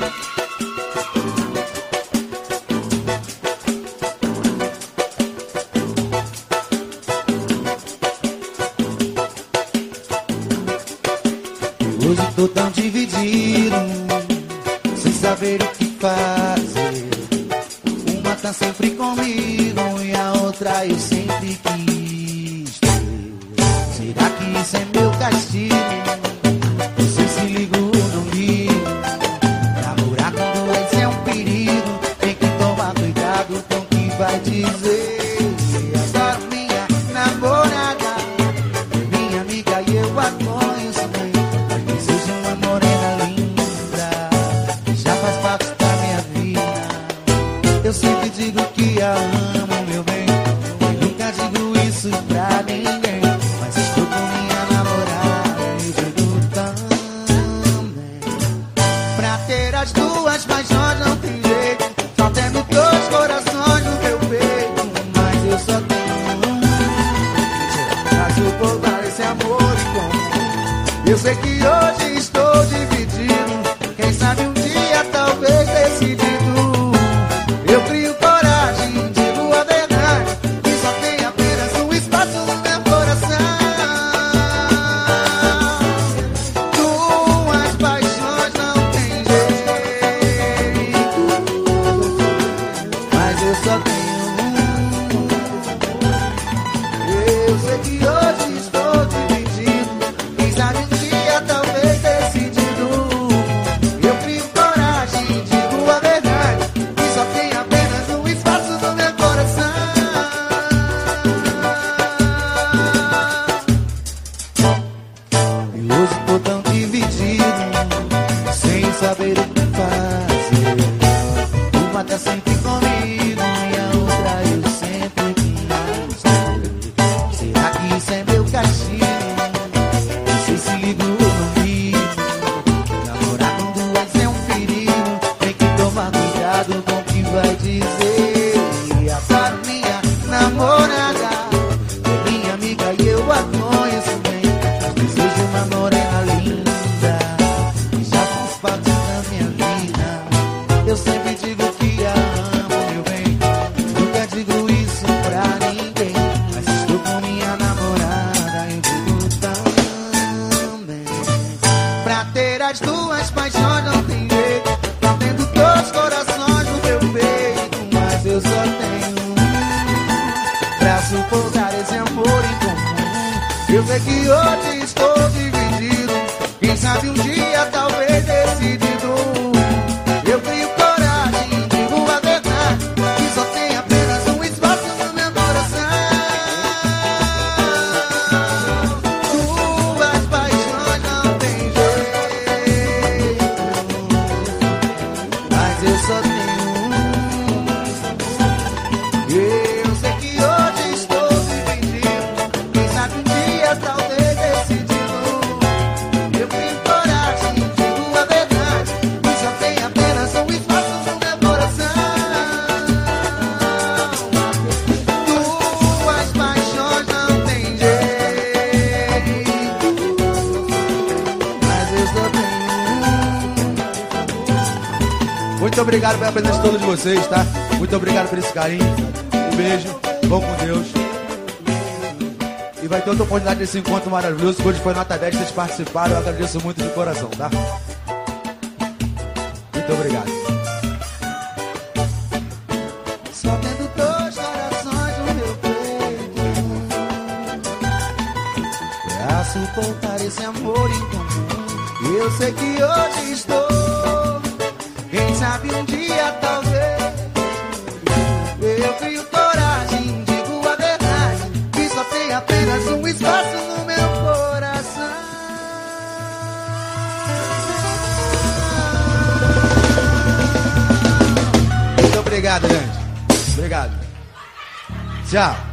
Hoje tô tão dividido, sem saber o que fazer. Uma tá sempre comigo e a outra eu sempre quis ter. Será que isso é meu castigo? Você se liga ou não ligo? Namorar com dois é um perigo, tem que tomar cuidado com o que vai dizer. Agora minha namorada é minha amiga e eu a conheço bem. Desejo uma morena linda que já faz parte da minha vida. Eu sempre digo que a amo, meu bem, e nunca digo isso pra ninguém. Mas estou com minha namorada e digo também. Pra ter as duas paixões não tem jeito, só temos dois corações no meu peito. Mas eu só tenho um pra suportar esse amor em comum. Eu sei que hoje estou dividido, quem sabe um dia talvez decidido. Eu crio coragem, digo a verdade, que só tem apenas um espaço no meu coração. Duas paixões não tem jeito, mas eu só tenho um. Eu sei que hoje estou dividido, quem sabe um dia talvez decidido. Eu crio coragem, digo a verdade, que só tem apenas um espaço no meu coração. E hoje tô tão dividido, sem saber o que fazer. Uma tá sempre comigo e a outra eu sempre quis ter. Será que isso é meu castigo? Não sei se ligo ou não ligo. Namorar com duas é um perigo, tem que tomar cuidado com o que vai dizer. E agora minha namorada é minha amiga e eu a conheço bem. Mas desejo uma morena linda que já faz parte da minha vida. Eu sempre digo que a amo, meu bem, nunca digo isso pra ninguém. Mas estou com minha namorada e digo também. Pra ter as duas paixões não tem jeito, tá tendo dois corações no meu peito. Mas eu só tenho um pra suportar esse amor em comum. Eu sei que hoje estou dividido, quem sabe um dia talvez decidido. Eu crio coragem, digo a verdade, que só tem apenas um espaço no meu coração. Duas paixões não tem jeito, mas eu só tenho um. Eu sei que hoje estou dividido, quem sabe um dia talvez decidido. Eu crio coragem, digo a verdade, que só tem apenas um espaço no meu coração. Duas paixões não tem jeito, mas eu só tenho um. Muito obrigado pela presença de todos vocês, tá? Muito obrigado por esse carinho. Um beijo, vão com Deus. E vai ter outra oportunidade desse encontro maravilhoso, que hoje foi nota 10, vocês participaram. Eu agradeço muito de coração, tá? Muito obrigado. Só tendo dois corações no meu peito pra suportar esse amor em comum. Eu sei que hoje estou, quem sabe um dia talvez. Eu crio coragem, digo a verdade, que só tem apenas um espaço no meu coração. Muito obrigado, gente. Obrigado. Tchau.